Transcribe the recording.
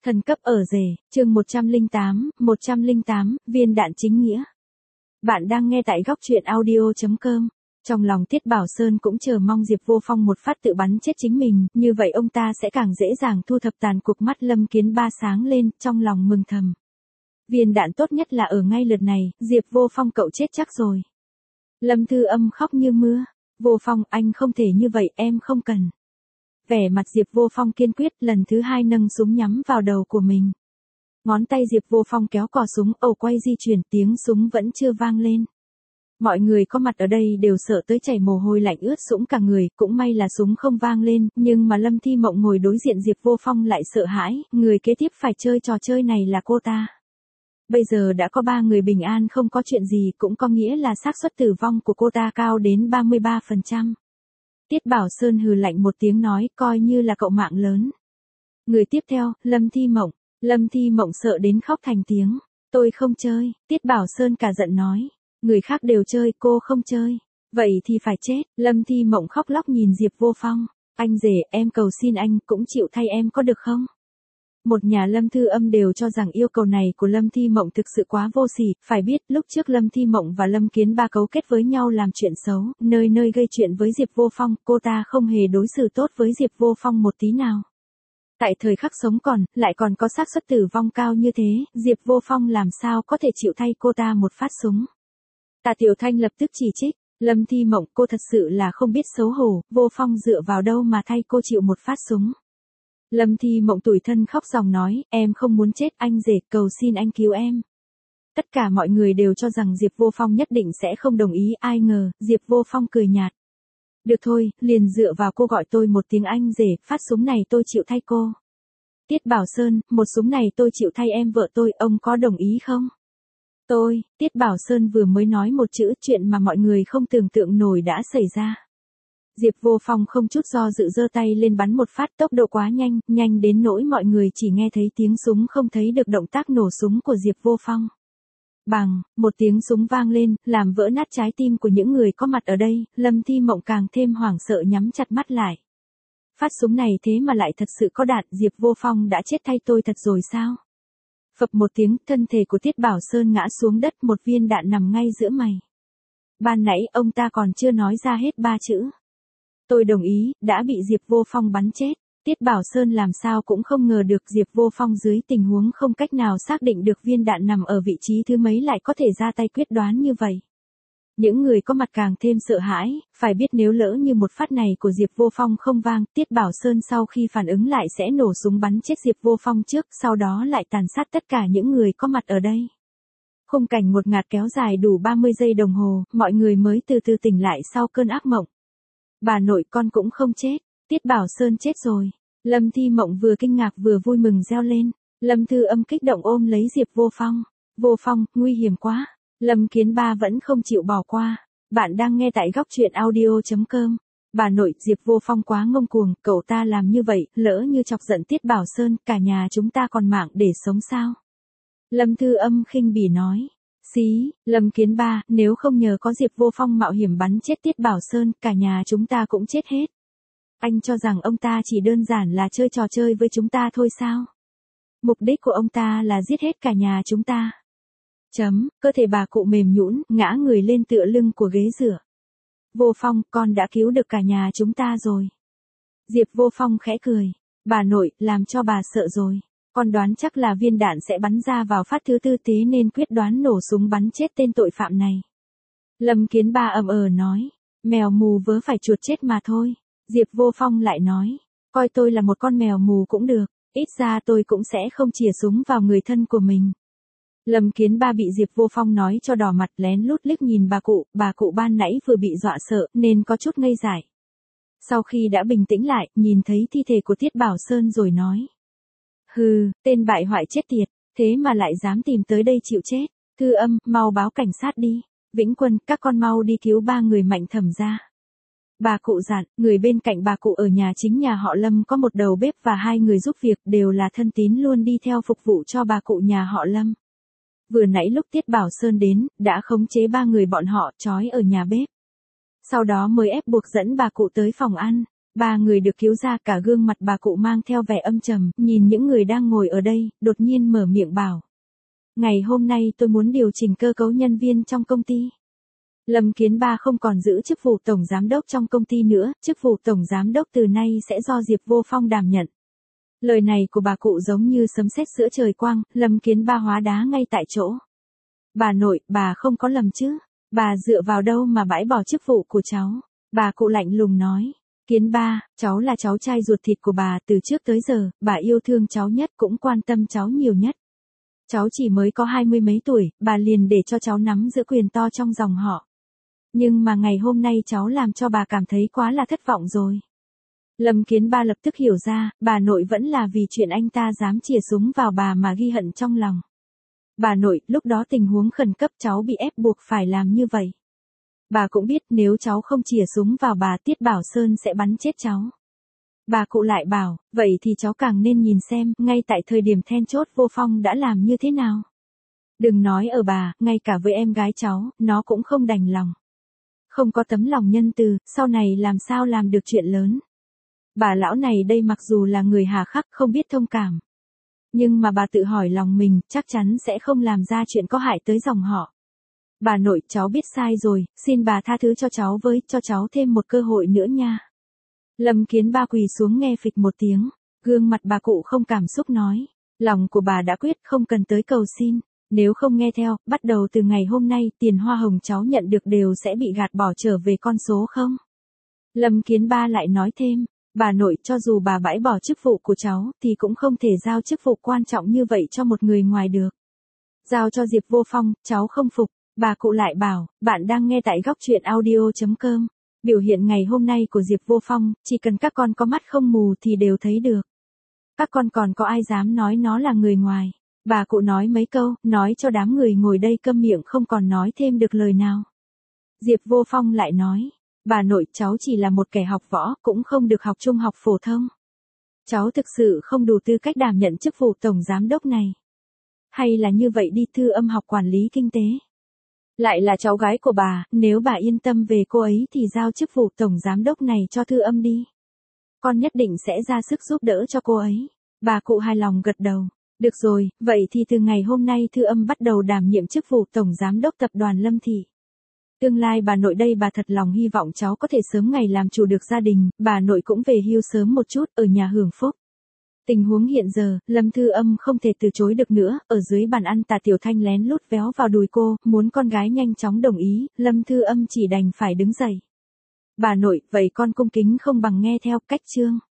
Thần cấp ở rể, chương 108, viên đạn chính nghĩa. Bạn đang nghe tại góc truyện audio.com. Trong lòng Tiết Bảo Sơn cũng chờ mong Diệp Vô Phong một phát tự bắn chết chính mình, như vậy ông ta sẽ càng dễ dàng thu thập tàn cuộc. Mắt Lâm Kiến Ba sáng lên, trong lòng mừng thầm. Viên đạn tốt nhất là ở ngay lượt này, Diệp Vô Phong cậu chết chắc rồi. Lâm Thư Âm khóc như mưa. Vô Phong, anh không thể như vậy, em không cần. Vẻ mặt Diệp Vô Phong kiên quyết, lần thứ hai nâng súng nhắm vào đầu của mình. Ngón tay Diệp Vô Phong kéo cò súng, ẩu quay di chuyển, tiếng súng vẫn chưa vang lên. Mọi người có mặt ở đây đều sợ tới chảy mồ hôi lạnh ướt sũng cả người, cũng may là súng không vang lên, nhưng mà Lâm Thi Mộng ngồi đối diện Diệp Vô Phong lại sợ hãi, người kế tiếp phải chơi trò chơi này là cô ta. Bây giờ đã có 3 người bình an không có chuyện gì, cũng có nghĩa là xác suất tử vong của cô ta cao đến 33%. Tiết Bảo Sơn hừ lạnh một tiếng nói, coi như là cậu mạng lớn. Người tiếp theo, Lâm Thi Mộng. Lâm Thi Mộng sợ đến khóc thành tiếng. Tôi không chơi, Tiết Bảo Sơn cả giận nói. Người khác đều chơi, cô không chơi. Vậy thì phải chết. Lâm Thi Mộng khóc lóc nhìn Diệp Vô Phong. Anh rể, em cầu xin anh, cũng chịu thay em có được không? Một nhà Lâm Thư Âm đều cho rằng yêu cầu này của Lâm Thi Mộng thực sự quá vô sỉ, phải biết lúc trước Lâm Thi Mộng và Lâm Kiến Ba cấu kết với nhau làm chuyện xấu, nơi nơi gây chuyện với Diệp Vô Phong, cô ta không hề đối xử tốt với Diệp Vô Phong một tí nào. Tại thời khắc sống còn, lại còn có xác suất tử vong cao như thế, Diệp Vô Phong làm sao có thể chịu thay cô ta một phát súng. Tạ Tiểu Thanh lập tức chỉ trích, Lâm Thi Mộng, cô thật sự là không biết xấu hổ, Vô Phong dựa vào đâu mà thay cô chịu một phát súng. Lâm Thi Mộng tủi thân khóc ròng nói, em không muốn chết, anh rể, cầu xin anh cứu em. Tất cả mọi người đều cho rằng Diệp Vô Phong nhất định sẽ không đồng ý, ai ngờ, Diệp Vô Phong cười nhạt. Được thôi, liền dựa vào cô gọi tôi một tiếng anh rể, phát súng này tôi chịu thay cô. Tiết Bảo Sơn, một súng này tôi chịu thay em vợ tôi, ông có đồng ý không? Tiết Bảo Sơn vừa mới nói một chữ, chuyện mà mọi người không tưởng tượng nổi đã xảy ra. Diệp Vô Phong không chút do dự giơ tay lên bắn một phát, tốc độ quá nhanh, nhanh đến nỗi mọi người chỉ nghe thấy tiếng súng không thấy được động tác nổ súng của Diệp Vô Phong. Bằng, một tiếng súng vang lên, làm vỡ nát trái tim của những người có mặt ở đây, Lâm Thi Mộng càng thêm hoảng sợ nhắm chặt mắt lại. Phát súng này thế mà lại thật sự có đạn, Diệp Vô Phong đã chết thay tôi thật rồi sao? Phập một tiếng, thân thể của Tiết Bảo Sơn ngã xuống đất, một viên đạn nằm ngay giữa mày. Ban nãy ông ta còn chưa nói ra hết 3 chữ. Tôi đồng ý, đã bị Diệp Vô Phong bắn chết. Tiết Bảo Sơn làm sao cũng không ngờ được Diệp Vô Phong dưới tình huống không cách nào xác định được viên đạn nằm ở vị trí thứ mấy lại có thể ra tay quyết đoán như vậy. Những người có mặt càng thêm sợ hãi, phải biết nếu lỡ như một phát này của Diệp Vô Phong không vang, Tiết Bảo Sơn sau khi phản ứng lại sẽ nổ súng bắn chết Diệp Vô Phong trước, sau đó lại tàn sát tất cả những người có mặt ở đây. Khung cảnh ngột ngạt kéo dài đủ 30 giây đồng hồ, mọi người mới từ từ tỉnh lại sau cơn ác mộng. Bà nội con cũng không chết, Tiết Bảo Sơn chết rồi. Lâm Thi Mộng vừa kinh ngạc vừa vui mừng reo lên. Lâm Thư Âm kích động ôm lấy Diệp Vô Phong. Vô Phong, nguy hiểm quá. Lâm Kiến Ba vẫn không chịu bỏ qua. Bạn đang nghe tại góc truyện audio.com. Bà nội, Diệp Vô Phong quá ngông cuồng, cậu ta làm như vậy, lỡ như chọc giận Tiết Bảo Sơn, cả nhà chúng ta còn mạng để sống sao? Lâm Thư Âm khinh bỉ nói. Xí, Lâm Kiến Ba, nếu không nhờ có Diệp Vô Phong mạo hiểm bắn chết Tiết Bảo Sơn, cả nhà chúng ta cũng chết hết. Anh cho rằng ông ta chỉ đơn giản là chơi trò chơi với chúng ta thôi sao? Mục đích của ông ta là giết hết cả nhà chúng ta. Cơ thể bà cụ mềm nhũn, ngã người lên tựa lưng của ghế rửa. Vô Phong, con đã cứu được cả nhà chúng ta rồi. Diệp Vô Phong khẽ cười. Bà nội, làm cho bà sợ rồi. Con đoán chắc là viên đạn sẽ bắn ra vào phát thứ tư, thế nên quyết đoán nổ súng bắn chết tên tội phạm này. Lâm Kiến Ba nói. Mèo mù vớ phải chuột chết mà thôi. Diệp Vô Phong lại nói. Coi tôi là một con mèo mù cũng được, ít ra tôi cũng sẽ không chìa súng vào người thân của mình. Lâm Kiến Ba bị Diệp Vô Phong nói cho đỏ mặt, lén lút liếc nhìn bà cụ ban nãy vừa bị dọa sợ nên có chút ngây dại. Sau khi đã bình tĩnh lại, nhìn thấy thi thể của Tiết Bảo Sơn rồi nói. Hừ, tên bại hoại chết tiệt, thế mà lại dám tìm tới đây chịu chết. Thư Âm, mau báo cảnh sát đi. Vĩnh Quân, các con mau đi cứu 3 người Mạnh Thẩm ra. Bà cụ dặn, người bên cạnh bà cụ ở nhà chính nhà họ Lâm có một đầu bếp và 2 người giúp việc, đều là thân tín luôn đi theo phục vụ cho bà cụ nhà họ Lâm. Vừa nãy lúc Tiết Bảo Sơn đến, đã khống chế 3 người bọn họ, trói ở nhà bếp. Sau đó mới ép buộc dẫn bà cụ tới phòng ăn. Ba người được cứu ra, cả gương mặt bà cụ mang theo vẻ âm trầm, nhìn những người đang ngồi ở đây, đột nhiên mở miệng bảo. Ngày hôm nay tôi muốn điều chỉnh cơ cấu nhân viên trong công ty. Lâm Kiến Ba không còn giữ chức vụ tổng giám đốc trong công ty nữa, chức vụ tổng giám đốc từ nay sẽ do Diệp Vô Phong đảm nhận. Lời này của bà cụ giống như sấm sét giữa trời quang, Lâm Kiến Ba hóa đá ngay tại chỗ. Bà nội, bà không có lầm chứ? Bà dựa vào đâu mà bãi bỏ chức vụ của cháu? Bà cụ lạnh lùng nói. Kiến Ba, cháu là cháu trai ruột thịt của bà, từ trước tới giờ, bà yêu thương cháu nhất, cũng quan tâm cháu nhiều nhất. Cháu chỉ mới có 20 mấy tuổi, bà liền để cho cháu nắm giữ quyền to trong dòng họ. Nhưng mà ngày hôm nay cháu làm cho bà cảm thấy quá là thất vọng rồi. Lâm Kiến Ba lập tức hiểu ra, bà nội vẫn là vì chuyện anh ta dám chìa súng vào bà mà ghi hận trong lòng. Bà nội, lúc đó tình huống khẩn cấp cháu bị ép buộc phải làm như vậy. Bà cũng biết nếu cháu không chìa súng vào bà, Tiết Bảo Sơn sẽ bắn chết cháu. Bà cụ lại bảo, vậy thì cháu càng nên nhìn xem, ngay tại thời điểm then chốt Vô Phong đã làm như thế nào. Đừng nói ở bà, ngay cả với em gái cháu, nó cũng không đành lòng. Không có tấm lòng nhân từ, sau này làm sao làm được chuyện lớn. Bà lão này đây mặc dù là người hà khắc không biết thông cảm. Nhưng mà bà tự hỏi lòng mình, chắc chắn sẽ không làm ra chuyện có hại tới dòng họ. Bà nội, cháu biết sai rồi, xin bà tha thứ cho cháu với, cho cháu thêm một cơ hội nữa nha. Lâm Kiến Ba quỳ xuống nghe phịch một tiếng, gương mặt bà cụ không cảm xúc nói. Lòng của bà đã quyết, không cần tới cầu xin. Nếu không nghe theo, bắt đầu từ ngày hôm nay, tiền hoa hồng cháu nhận được đều sẽ bị gạt bỏ trở về con số không. Lâm Kiến Ba lại nói thêm, bà nội, cho dù bà bãi bỏ chức vụ của cháu, thì cũng không thể giao chức vụ quan trọng như vậy cho một người ngoài được. Giao cho Diệp Vô Phong, cháu không phục. Bà cụ lại bảo, bạn đang nghe tại góc truyện audio.com. Biểu hiện ngày hôm nay của Diệp Vô Phong, chỉ cần các con có mắt không mù thì đều thấy được. Các con còn có ai dám nói nó là người ngoài. Bà cụ nói mấy câu, nói cho đám người ngồi đây câm miệng không còn nói thêm được lời nào. Diệp Vô Phong lại nói, bà nội, cháu chỉ là một kẻ học võ, cũng không được học trung học phổ thông. Cháu thực sự không đủ tư cách đảm nhận chức vụ tổng giám đốc này. Hay là như vậy đi, Thư Âm học quản lý kinh tế. Lại là cháu gái của bà, nếu bà yên tâm về cô ấy thì giao chức vụ tổng giám đốc này cho Thư Âm đi. Con nhất định sẽ ra sức giúp đỡ cho cô ấy. Bà cụ hài lòng gật đầu. Được rồi, vậy thì từ ngày hôm nay Thư Âm bắt đầu đảm nhiệm chức vụ tổng giám đốc tập đoàn Lâm Thị. Tương lai bà nội đây, bà thật lòng hy vọng cháu có thể sớm ngày làm chủ được gia đình, bà nội cũng về hưu sớm một chút, ở nhà hưởng phúc. Tình huống hiện giờ, Lâm Thư Âm không thể từ chối được nữa, ở dưới bàn ăn Tả Tiểu Thanh lén lút véo vào đùi cô, muốn con gái nhanh chóng đồng ý, Lâm Thư Âm chỉ đành phải đứng dậy. Bà nội, vậy con cung kính không bằng nghe theo, cách chương.